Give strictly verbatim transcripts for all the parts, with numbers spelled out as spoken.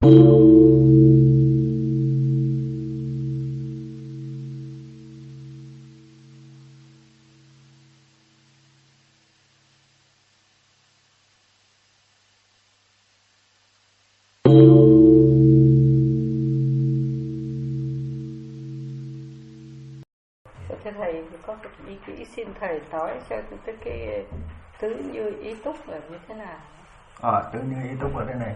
Thưa thầy, có một ý kỹ xin thầy nói cho cái, cái tứ như ý túc là như thế nào? À, tứ như ý túc ở đây này,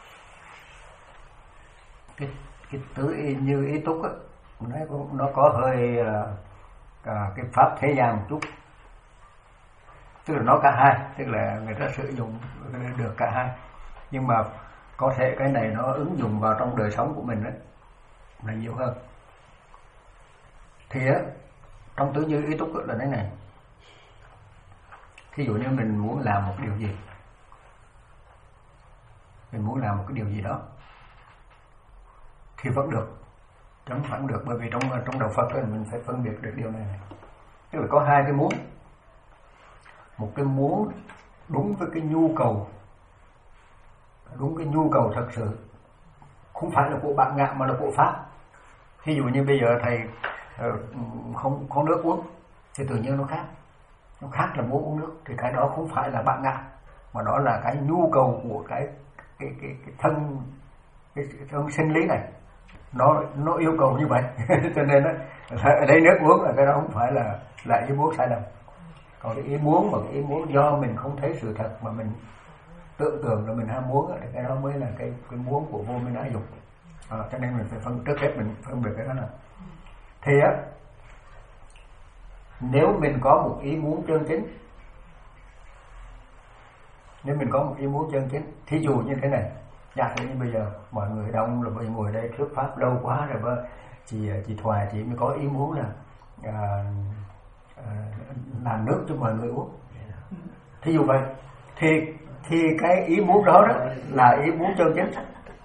cái cái tứ như ý túc á, nó có, nó có hơi à, cái pháp thế gian một chút, tức là nó cả hai, tức là người ta sử dụng được cả hai, nhưng mà có thể cái này nó ứng dụng vào trong đời sống của mình đấy là nhiều hơn. Thì á, trong tứ như ý túc là thế này, thí dụ như mình muốn làm một điều gì, mình muốn làm một cái điều gì đó thì vẫn được, chẳng vẫn được, bởi vì trong trong đạo Phật ấy, mình phải phân biệt được điều này, này. Tức là có hai cái muốn, một cái muốn đúng với cái nhu cầu, đúng cái nhu cầu thật sự, không phải là của bạn ngạ mà là của pháp. Ví dụ như bây giờ thầy không có nước uống thì tự nhiên nó khác, nó khác là muốn uống nước, thì cái đó không phải là bạn ngạ mà đó là cái nhu cầu của cái cái cái, cái thân cái thân sinh lý này, nó nó yêu cầu như vậy. Cho nên đó, ở đây nước uống là cái đó không phải là là ý muốn sai lầm. Còn cái ý muốn mà cái ý muốn do mình không thấy sự thật mà mình tưởng tượng là mình ham muốn thì cái đó mới là cái cái muốn của vô minh ái dục. À, cho nên mình phải phân trước hết mình phân biệt cái đó là thì á, nếu mình có một ý muốn chân chính, nếu mình có một ý muốn chân chính, thí dụ như thế này, giả sử như bây giờ mọi người đông là bởi ngồi đây thuyết pháp lâu quá rồi, và chị chị Thoại chị mới có ý muốn là à, à, làm nước cho mọi người uống, thí dụ vậy, thì thì cái ý muốn đó, đó là ý muốn chân chính.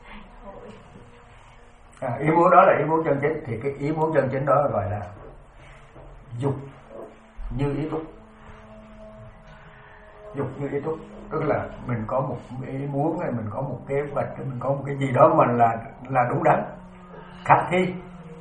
À, ý muốn đó là ý muốn chân chính, thì cái ý muốn chân chính đó gọi là dục như ý túc. Dục như ý túc tức là mình có một ý muốn này, mình có một kế hoạch, mình có một cái gì đó mà là là đúng đắn, khả thi,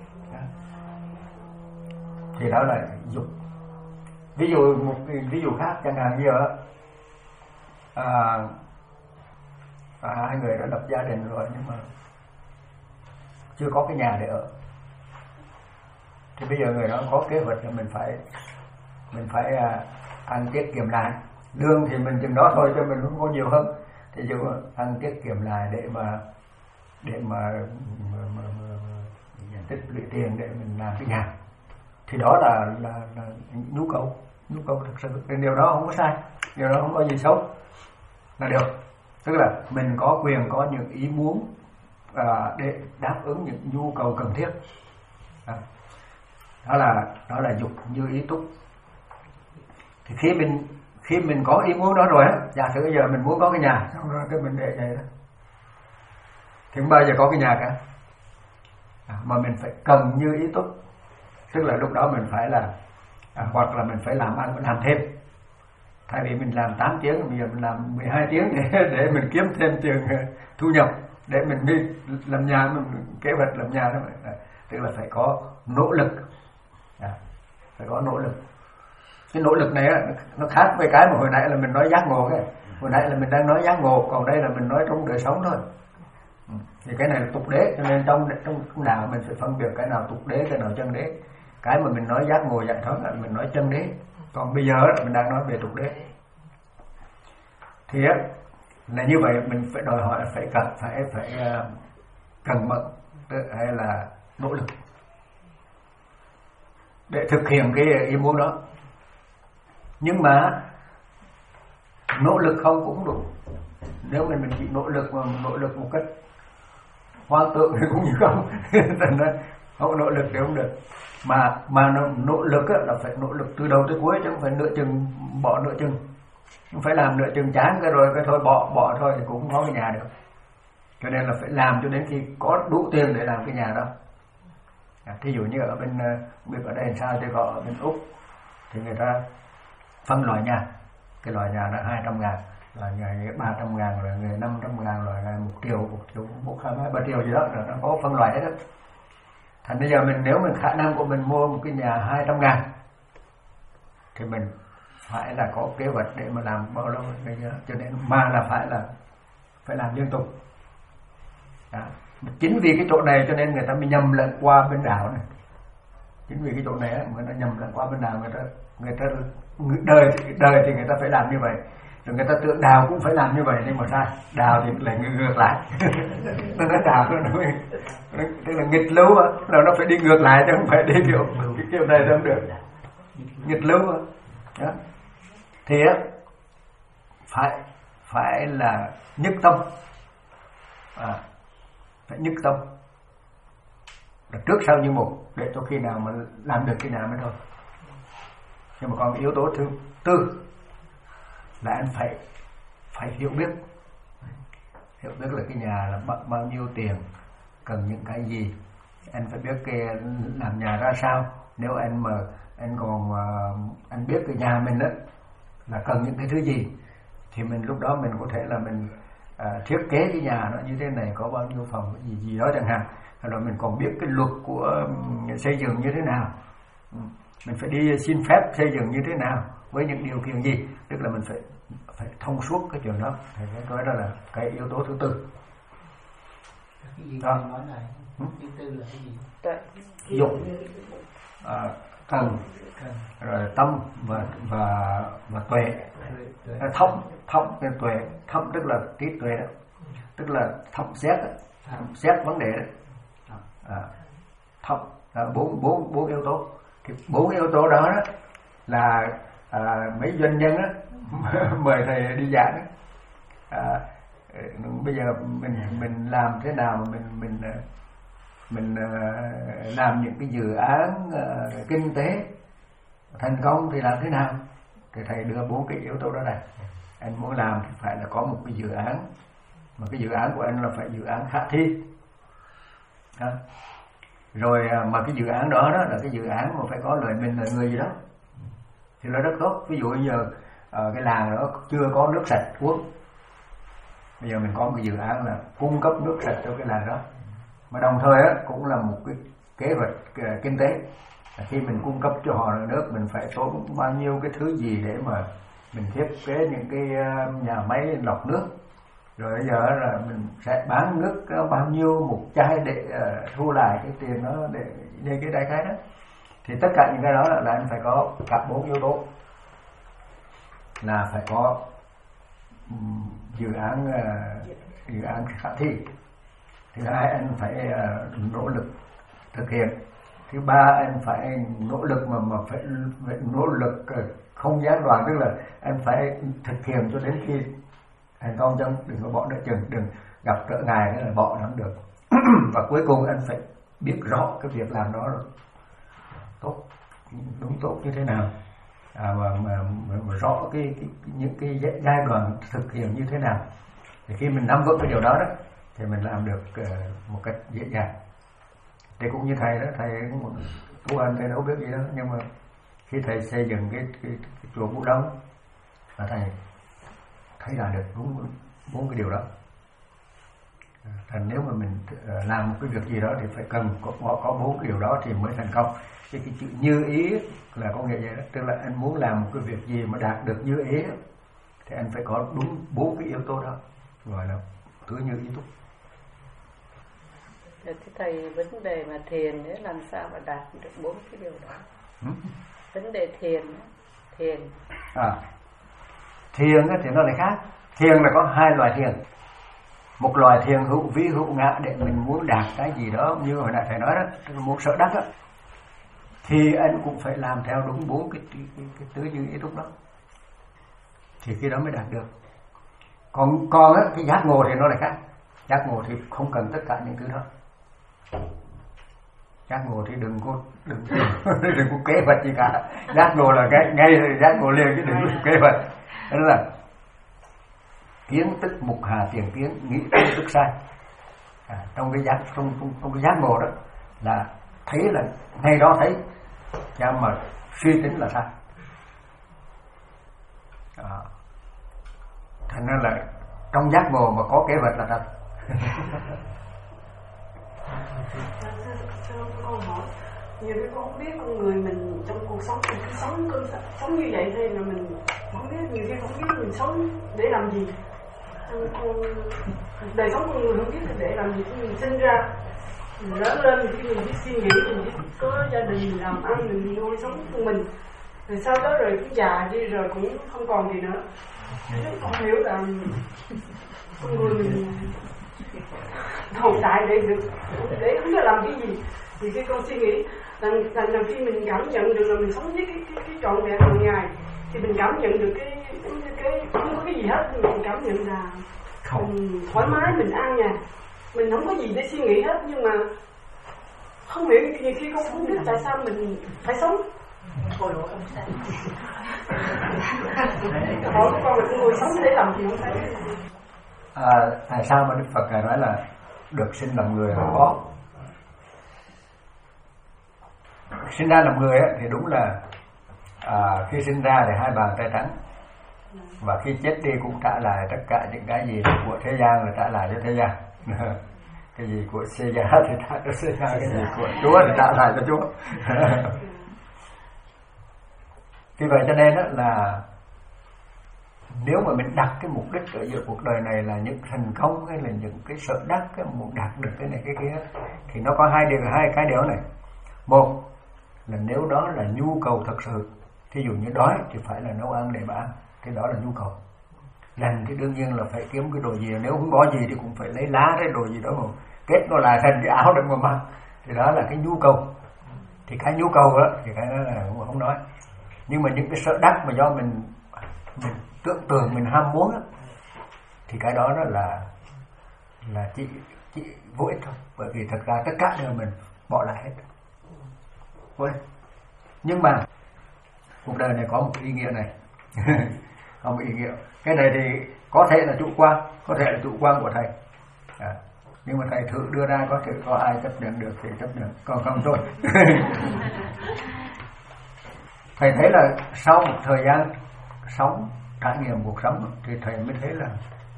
thì đó là dục. Ví dụ một ví dụ khác, chẳng hạn như ở à, à, hai người đã lập gia đình rồi nhưng mà chưa có cái nhà để ở, thì bây giờ người đó có kế hoạch là mình phải mình phải à, ăn tiết kiệm lại, lương thì mình chừng đó thôi cho mình không có nhiều hơn, thì dù ăn tiết kiệm lại để mà để mà, mà, mà, mà, mà tích lũy tiền để mình làm cái nhà, thì đó là, là, là nhu cầu nhu cầu thực sự, thì điều đó không có sai, điều đó không có gì xấu, là được. Tức là mình có quyền có những ý muốn à, để đáp ứng những nhu cầu cần thiết. À, đó là đó là dục như ý túc. Thì khi mình khi mình có ý muốn đó rồi á, giả sử bây giờ mình muốn có cái nhà, xong rồi cái mình để vậy đó, thì không bao giờ có cái nhà cả, à, mà mình phải cần như ý túc, tức là lúc đó mình phải là à, hoặc là mình phải làm ăn làm thêm, thay vì mình làm tám tiếng bây giờ mình làm mười hai tiếng để để mình kiếm thêm tiền thu nhập để mình đi làm nhà, mình kế hoạch làm nhà đó, à, tức là phải có nỗ lực, à, phải có nỗ lực. Cái nỗ lực này á, nó khác với cái mà hồi nãy là mình nói giác ngộ cái, hồi nãy là mình đang nói giác ngộ, còn đây là mình nói trong đời sống thôi. Thì cái này là tục đế, cho nên trong trong đạo mình phải phân biệt cái nào tục đế, cái nào chân đế. Cái mà mình nói giác ngộ giải thoát là mình nói chân đế, còn bây giờ mình đang nói về tục đế. Thì á là như vậy, mình phải đòi hỏi phải cần phải phải cần mẫn hay là nỗ lực để thực hiện cái ý muốn đó. Nhưng mà nỗ lực không cũng đủ. Nếu mình mình chỉ nỗ lực mà nỗ lực một cách hoang tưởng thì cũng như không. Không nỗ lực thì không được. Mà mà nỗ lực là phải nỗ lực từ đầu tới cuối, chứ không phải nửa chừng bỏ nửa chừng. Không phải làm nửa chừng chán cái rồi cái thôi bỏ bỏ thôi thì cũng không có cái nhà được. Cho nên là phải làm cho đến khi có đủ tiền để làm cái nhà đó. À, thí dụ như ở bên biết ở đây làm sao, thì có ở bên Úc thì người ta phân loại nhà, cái loại nhà là hai trăm ngàn, là ngày ba trăm ngàn, rồi ngày năm trăm ngàn, rồi ngày một triệu, một triệu, một hai ba triệu gì đó, rồi nó có phân loại hết đó. Thành bây giờ mình nếu mình khả năng của mình mua một cái nhà hai trăm ngàn thì mình phải là có kế hoạch để mà làm bao lâu bây giờ, cho nên mà là phải là phải làm liên tục. Đó. Chính vì cái chỗ này cho nên người ta mới nhầm lẫn qua bên đảo này. Chính vì cái chỗ này người ta nhầm lẫn qua bên đảo, người ta người ta đời đời thì người ta phải làm như vậy, rồi người ta tưởng đào cũng phải làm như vậy, nhưng mà sai, đào thì lại ngược lại. Nó nói đào nó nói tức là nghịch lưu á, rồi nó phải đi ngược lại chứ không phải đi kiểu cái kiểu này không được, nghịch lưu á. Đó. Thì á phải phải là nhất tâm, à, phải nhất tâm, là trước sau như một, để cho khi nào mà làm được khi nào mới thôi. Nhưng mà còn yếu tố thứ tư là anh phải phải hiểu biết, hiểu biết là cái nhà là bao, bao nhiêu tiền, cần những cái gì, anh phải biết cái làm nhà ra sao. Nếu anh mà anh còn uh, anh biết cái nhà mình đó là cần những cái thứ gì thì mình lúc đó mình có thể là mình uh, thiết kế cái nhà nó như thế này, có bao nhiêu phòng, cái gì gì đó chẳng hạn. Rồi mình còn biết cái luật của um, xây dựng như thế nào, mình phải đi xin phép xây dựng như thế nào, với những điều kiện gì, tức là mình phải phải thông suốt cái chuyện đó. Thì cái đó là cái yếu tố thứ tư. Cái gì đó. Nói này, ừ? thứ tư là cái gì? Dục, à, cần, rồi tâm và và và tuệ. Thông thông cái tuệ, thông tức là trí tuệ đó, tức là thông xét, thông xét vấn đề đó. À, thông à, bốn bốn bốn yếu tố. Thì bốn yếu tố đó, đó là à, mấy doanh nhân á mời thầy đi giảng. À, bây giờ mình mình làm thế nào mà mình mình mình uh, làm những cái dự án uh, kinh tế thành công thì làm thế nào? Thì thầy đưa bốn cái yếu tố đó này. Anh muốn làm thì phải là có một cái dự án, mà cái dự án của anh là phải dự án khả thi. Đó. Rồi mà cái dự án đó, đó là cái dự án mà phải có lợi mình lợi người gì đó thì nó rất tốt. Ví dụ bây giờ uh, cái làng đó chưa có nước sạch uống, bây giờ mình có một cái dự án là cung cấp nước sạch cho cái làng đó, mà đồng thời á, cũng là một cái kế hoạch uh, kinh tế. Khi mình cung cấp cho họ nước, mình phải tốn bao nhiêu cái thứ gì để mà mình thiết kế những cái uh, nhà máy lọc nước, rồi bây giờ là mình sẽ bán nước uh, bao nhiêu một chai để uh, thu lại cái tiền đó, để để cái đại khái đó. Thì tất cả những cái đó là, là anh phải có cả bốn yếu tố, là phải có um, dự án uh, dự án khả thi. Thứ hai, anh phải uh, nỗ lực thực hiện. Thứ ba, anh phải nỗ lực mà mà phải, phải nỗ lực uh, không gián đoạn, tức là anh phải thực hiện cho đến khi thành công, chứ đừng có bỏ đợi chừng, đừng gặp trở ngại nữa là bỏ nó không được. Và cuối cùng anh phải biết rõ cái việc làm đó rồi tốt, đúng tốt như thế nào, à, và mà, mà, mà rõ cái, cái những cái giai đoạn thực hiện như thế nào. Thì khi mình nắm vững cái điều đó đó thì mình làm được uh, một cách dễ dàng. Thì cũng như thầy đó, thầy cũng tu hành, thầy đâu biết gì đó, nhưng mà khi thầy xây dựng cái, cái, cái chùa Vũ Đông là thầy thấy là được đúng bốn cái điều đó. Thành nếu mà mình làm một cái việc gì đó thì phải cần có có bốn cái điều đó thì mới thành công. Cái, cái chữ như ý là có nghĩa vậy đó, tức là anh muốn làm một cái việc gì mà đạt được như ý thì anh phải có đúng bốn cái yếu tố đó, gọi là tứ như ý túc. Thì thầy, vấn đề mà thiền ấy, làm sao mà đạt được bốn cái điều đó? Ừ? Vấn đề thiền, thiền. À, thiền thì nó lại khác. Thiền là có hai loại thiền. Một loại thiền hữu vi hữu ngã, để mình muốn đạt cái gì đó, như hồi nãy thầy nói đó, muốn sở đắc đó, thì anh cũng phải làm theo đúng bốn cái, cái, cái, cái tứ như ý túc đó, thì cái đó mới đạt được. Còn còn á, cái giác ngộ thì nó lại khác. Giác ngộ thì không cần tất cả những thứ đó. Giác ngộ thì đừng có đừng đừng có kế hoạch gì cả. Giác ngộ là cái ngay rồi giác ngộ liền, chứ đừng có kế hoạch. Đó là kiến tức mục hà tiền kiến, nghĩ tức sai. À, trong cái giác trong, trong, trong cái giác ngộ đó là thấy là ngay đó thấy, nhưng mà suy tính là sai. À, thành ra là trong giác ngộ mà có kế hoạch là thật. Con hỏi nhiều cái con không biết con người mình trong cuộc sống mình cứ sống cứ sống như vậy thôi mà mình không biết, nhiều khi không biết mình sống để làm gì. Con đời sống con người không biết để làm gì, mình sinh ra mình lớn lên thì mình biết suy nghĩ, mình biết có gia đình mình làm ăn, mình nuôi sống của mình, rồi sau đó rồi cũng già đi rồi cũng không còn gì nữa. Con hiểu là con người mình tồn tại để được để không biết làm cái gì. Thì khi con suy nghĩ rằng rằng là khi mình cảm nhận được là mình sống với cái cái, cái trọn vẹn hàng ngày thì mình cảm nhận được cái cái, cái không có cái gì hết, mình cảm nhận là mình thoải mái, mình an nhàn, mình không có gì để suy nghĩ hết. Nhưng mà không hiểu, nhiều khi con không biết tại sao mình phải sống. Hỏi con là con người sống để làm gì không phải. À, tại sao mà Đức Phật ngài nói là được sinh làm người là có. Sinh ra làm người ấy, thì đúng là à, khi sinh ra thì hai bàn tay trắng, và khi chết đi cũng trả lại tất cả những cái gì của thế gian là trả lại cho thế gian. Cái gì của thế gian thì trả cho thế gian, cái gì của Chúa thì trả lại cho Chúa. Vì vậy cho nên đó là nếu mà mình đặt cái mục đích ở giữa cuộc đời này là những thành công hay là những cái sở đắc, cái muốn đạt được cái này cái kia, thì nó có hai điều, hai cái điều này. Một là nếu đó là nhu cầu thật sự, thí dụ như đói thì phải là nấu ăn để mà ăn, cái đó là nhu cầu. Lần thì đương nhiên là phải kiếm cái đồ gì, nếu không có gì thì cũng phải lấy lá cái đồ gì đó mà kết nó lại thành cái áo để mà mặc, thì đó là cái nhu cầu. Thì cái nhu cầu đó thì cái đó là không, không nói. Nhưng mà những cái sở đắc mà do mình mình tưởng tượng, mình ham muốn đó, thì cái đó đó là là chỉ chỉ vô ích thôi, bởi vì thật ra tất cả đều mình bỏ lại hết. Ôi. Nhưng mà cuộc đời này có một ý nghĩa này. Có một ý nghĩa. Cái này thì có thể là chủ quan, có thể là chủ quan của thầy. À, nhưng mà thầy thử đưa ra có thể có ai chấp nhận được thì chấp nhận, còn không thôi. Thầy thấy là sau một thời gian sống, trải nghiệm cuộc sống thì thầy mới thấy là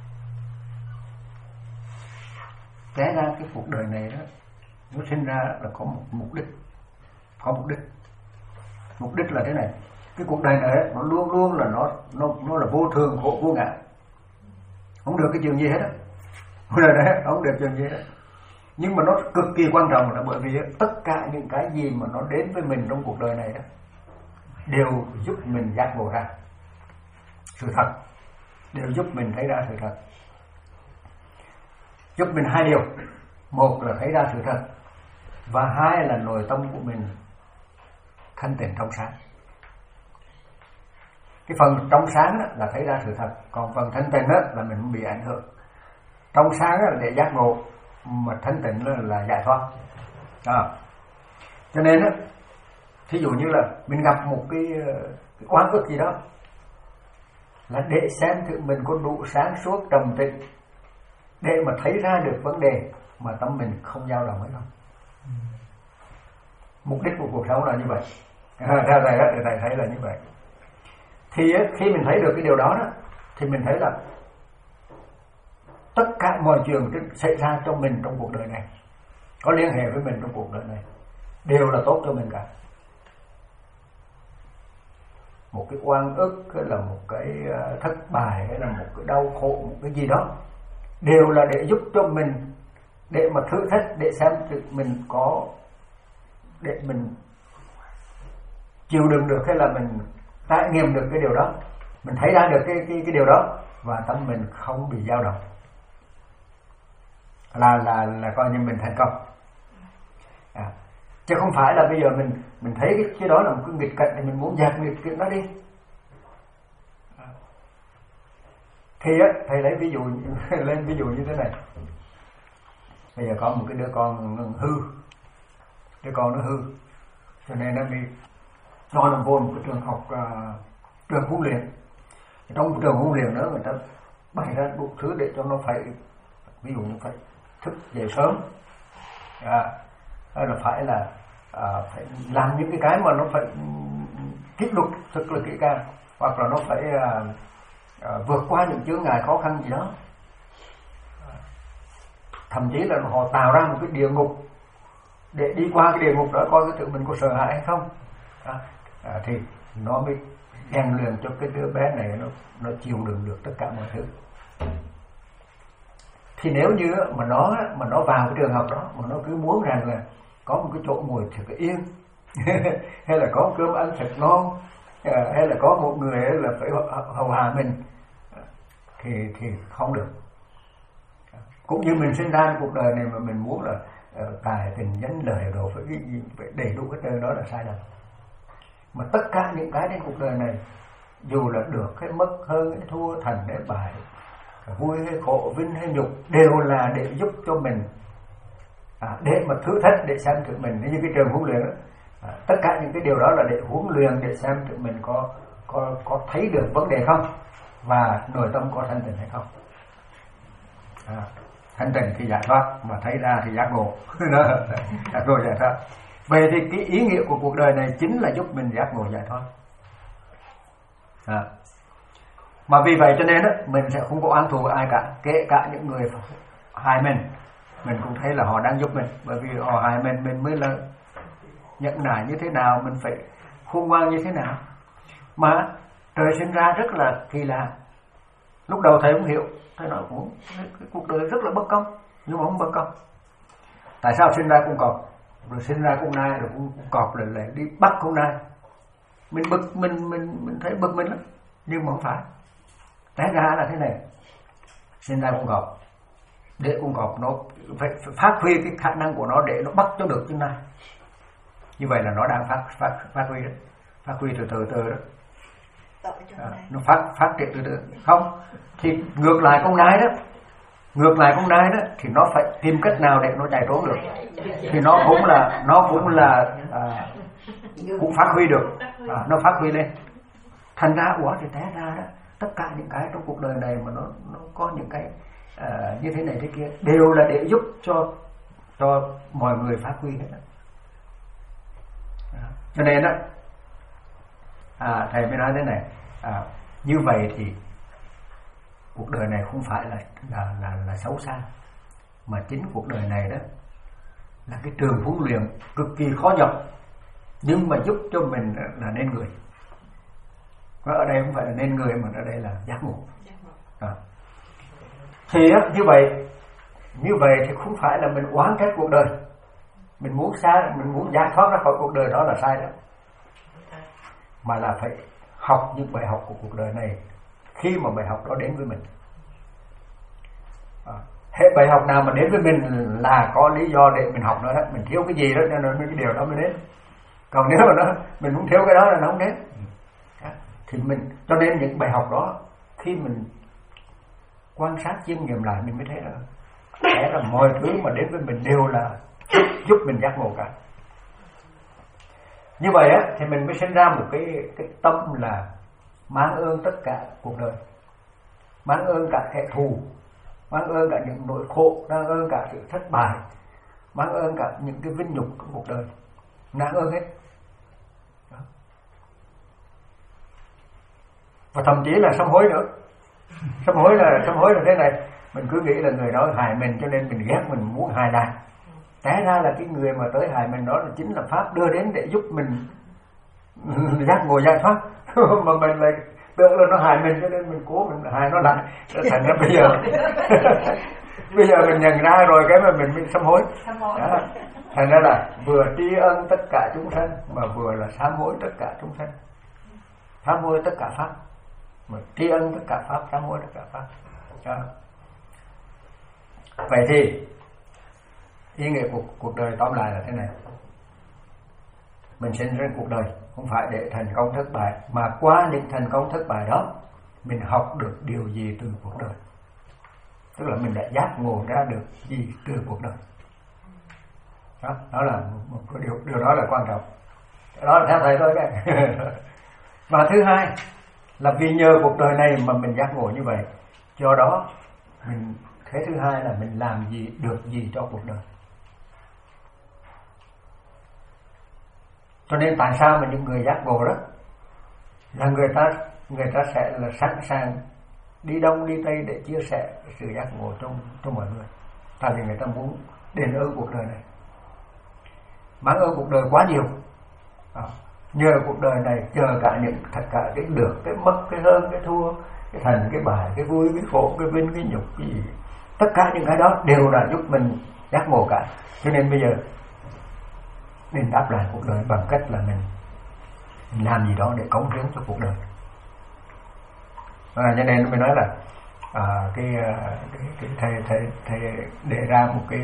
té ra cái cuộc đời này đó, nó sinh ra là có một mục đích. Có mục đích. Mục đích là thế này. Cái cuộc đời này nó luôn luôn là nó nó nó là vô thường, khổ, vô ngã. Không được cái chuyện gì hết á. Cuộc đời này không được chuyện gì hết. Nhưng mà nó cực kỳ quan trọng là bởi vì tất cả những cái gì mà nó đến với mình trong cuộc đời này đó đều giúp mình giác ngộ ra sự thật, đều giúp mình thấy ra sự thật. Giúp mình hai điều. Một là thấy ra sự thật, và hai là nội tâm của mình thanh tịnh trong sáng. Cái phần trong sáng đó là thấy ra sự thật, còn phần thanh tịnh đó là mình không bị ảnh hưởng. Trong sáng đó là để giác ngộ, mà thanh tịnh đó là giải thoát. À. Cho nên đó, thí dụ như là mình gặp một cái, cái oan ức gì đó, là để xem thử mình có đủ sáng suốt trầm tĩnh để mà thấy ra được vấn đề mà tâm mình không dao động hay không. Mục đích của cuộc sống là như vậy. Theo thầy đó, thầy thấy là như vậy. Thì khi mình thấy được cái điều đó, đó thì mình thấy là tất cả mọi chuyện xảy ra cho mình trong cuộc đời này, có liên hệ với mình trong cuộc đời này, đều là tốt cho mình cả. Một cái oan ức hay là một cái thất bại hay là một cái đau khổ, một cái gì đó, đều là để giúp cho mình, để mà thử thách, để xem mình có, để mình chịu đựng được hay là mình trải nghiệm được cái điều đó, mình thấy ra được cái cái cái điều đó và tâm mình không bị dao động, là là là coi như mình thành công. À, chứ không phải là bây giờ mình mình thấy cái, cái đó là một cái nghịch cảnh thì mình muốn dẹp nghịch cảnh đó đi. À. Thì á, thầy lấy ví dụ lên ví dụ như thế này. Bây giờ có một cái đứa con hư, đứa con nó hư, cho nên nó bị cho nó vô một cái trường học, uh, trường huấn luyện. Trong trường huấn luyện đó người ta bày ra đủ thứ để cho nó phải, ví dụ như phải thức dậy sớm, à, hay là phải là à, phải làm những cái cái mà nó phải kỷ luật thật là kỹ càng, hoặc là nó phải à, à, vượt qua những chướng ngại khó khăn gì đó, thậm chí là họ tạo ra một cái địa ngục để đi qua cái địa ngục đó coi cái tự mình có sợ hãi hay không, à, à, thì nó mới rèn luyện cho cái đứa bé này nó nó chịu đựng được tất cả mọi thứ. Thì nếu như mà nó mà nó vào cái trường học đó mà nó cứ muốn rằng là có một cái chỗ ngồi thật yên hay là có cơm ăn thật ngon, hay là có một người là phải hầu hạ mình, thì thì không được. Cũng như mình sinh ra cuộc đời này mà mình muốn là uh, tài tình danh lợi đồ phải, phải đầy đủ cái đời đó là sai lầm. Mà tất cả những cái trên cuộc đời này, dù là được hay mất, hơn hay thua, thành hay bại, vui hay khổ, vinh hay nhục, đều là để giúp cho mình, à, để mà thử thách, để xem thử mình như cái trường huấn luyện đó. À, tất cả những cái điều đó là để huấn luyện, để xem thử mình có có có thấy được vấn đề không, và nội tâm có thanh tịnh hay không. À, thanh tịnh thì giải thoát, mà thấy ra thì giác ngộ. Giác ngộ giải thoát. Vậy thì cái ý nghĩa của cuộc đời này chính là giúp mình giác ngộ giải thoát. À. Mà vì vậy cho nên đó, mình sẽ không có oán thù ai cả, kể cả những người hại mình, mình cũng thấy là họ đang giúp mình, bởi vì họ hại mình, mình mới là nhận nại như thế nào, mình phải khôn ngoan như thế nào. Mà trời sinh ra rất là kỳ lạ. Lúc đầu thầy không hiểu, thầy nói cũng cái cuộc đời rất là bất công, nhưng mà không bất công. Tại sao sinh ra con cọp, rồi sinh ra con nai, rồi con cọp lại lại đi bắt con nai? Mình bực, mình mình mình thấy bực mình lắm, nhưng mà không phải. Té ra là thế này, sinh ra con cọp, để con cọp nó phải, phải phát huy cái khả năng của nó để nó bắt cho được con nai. Như vậy là nó đang phát phát phát huy đó, phát huy từ từ từ đó. À, nó phát phát triển từ từ. Không thì ngược lại con nai đó, ngược lại con nai đó thì nó phải tìm cách nào để nó chạy trốn được, thì nó cũng là nó cũng là à, cũng phát huy được, à, nó phát huy lên. Thành ra ủa thì té ra đó, tất cả những cái trong cuộc đời này mà nó nó có những cái à, như thế này thế kia đều là để giúp cho cho mọi người phát huy hết. À, cho nên đó, à, thầy mới nói thế này, à, như vậy thì cuộc đời này không phải là là là, là xấu xa, mà chính cuộc đời này đó là cái trường huấn luyện cực kỳ khó nhọc, nhưng mà giúp cho mình là nên người. Và ở đây không phải là nên người, mà ở đây là giác ngộ. À. Thì á, như vậy như vậy thì không phải là mình oán trách cuộc đời, mình muốn xa, mình muốn giải thoát ra khỏi cuộc đời đó là sai đó, mà là phải học những bài học của cuộc đời này khi mà bài học đó đến với mình. À, hết bài học nào mà đến với mình là có lý do để mình học nữa đó, mình thiếu cái gì đó nên cái điều đó mới đến. Còn nếu mà nó mình không thiếu cái đó là nó không đến. À, thì mình cho nên những bài học đó khi mình quan sát chiêm nghiệm lại mình mới thấy là thế là mọi thứ mà đến với mình đều là giúp, giúp mình giác ngộ cả. Như vậy á thì mình mới sinh ra một cái cái tâm là mang ơn tất cả cuộc đời, mang ơn cả kẻ thù, mang ơn cả những nỗi khổ, mang ơn cả sự thất bại, mang ơn cả những cái vinh nhục của cuộc đời, mang ơn hết. Đó. Và thậm chí là sám hối nữa. Sám hối là sám hối là thế này, mình cứ nghĩ là người đó hại mình cho nên mình ghét, mình muốn hại lại. Té ra là cái người mà tới hại mình đó là chính là pháp đưa đến để giúp mình giác ngộ giải thoát. Mà mình lại tưởng là nó hại mình cho nên mình cố mình hại nó lại. Thành ra bây giờ bây giờ mình nhận ra rồi cái mà mình bị sám hối. Đó. Thành ra là vừa tri ân tất cả chúng sanh mà vừa là sám hối tất cả chúng sanh. Sám hối tất cả pháp, mà tri ân tất cả pháp, sám hối tất cả pháp. Đó. Vậy thì ý nghĩa của cuộc đời tóm lại là thế này: mình sinh ra cuộc đời không phải để thành công thất bại, mà qua những thành công thất bại đó mình học được điều gì từ cuộc đời, tức là mình đã giác ngộ ra được gì từ cuộc đời. Đó, đó là một điều điều đó là quan trọng. Đó là theo thầy thôi cái. Và thứ hai là vì nhờ cuộc đời này mà mình giác ngộ như vậy, do đó mình thế thứ hai là mình làm gì được gì cho cuộc đời. Cho nên tại sao mà những người giác ngộ đó là người ta người ta sẽ là sẵn sàng đi đông đi tây để chia sẻ sự giác ngộ trong trong mọi người. Tại vì người ta muốn đền ơn cuộc đời này, mang ơn cuộc đời quá nhiều. À, nhờ cuộc đời này, nhờ cả những tất cả cái được, cái mất, cái hơn, cái thua, cái thành, cái bại, cái vui, cái khổ, cái vinh, cái nhục, cái gì, tất cả những cái đó đều là giúp mình giác ngộ cả. Cho nên bây giờ nên đáp lại cuộc đời bằng cách là mình, mình làm gì đó để cống hiến cho cuộc đời. À, cho nên mình nói là à, cái, cái, cái thầy, thầy, thầy đề ra một cái,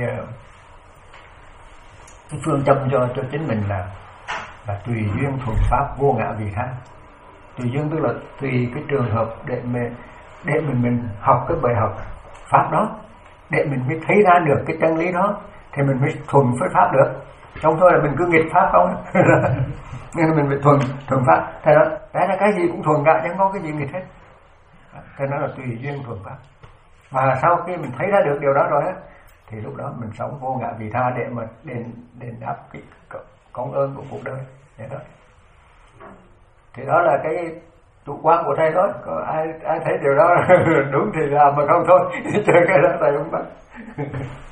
cái phương châm cho cho chính mình là là tùy duyên thuận pháp, vô ngã vị tha. Tùy duyên tức là tùy cái trường hợp để mình để mình mình học cái bài học pháp đó, để mình mới thấy ra được cái chân lý đó, thì mình mới thuần với pháp được. Không thôi là mình cứ nghịch pháp không. Nên mình phải thuần thuần pháp. Thế đó, cái là cái gì cũng thuần cả, chẳng có cái gì nghịch hết. Thế nó là tùy duyên thuần pháp. Và sau khi mình thấy ra được điều đó rồi á, thì lúc đó mình sống vô ngã vị tha để mà đền đền đáp cái công ơn của cuộc đời. Vậy đó. Thì đó là cái chủ quan của thầy đó. Có ai ai thấy điều đó đúng thì làm, mà không thôi chơi cái đó thầy không bắt.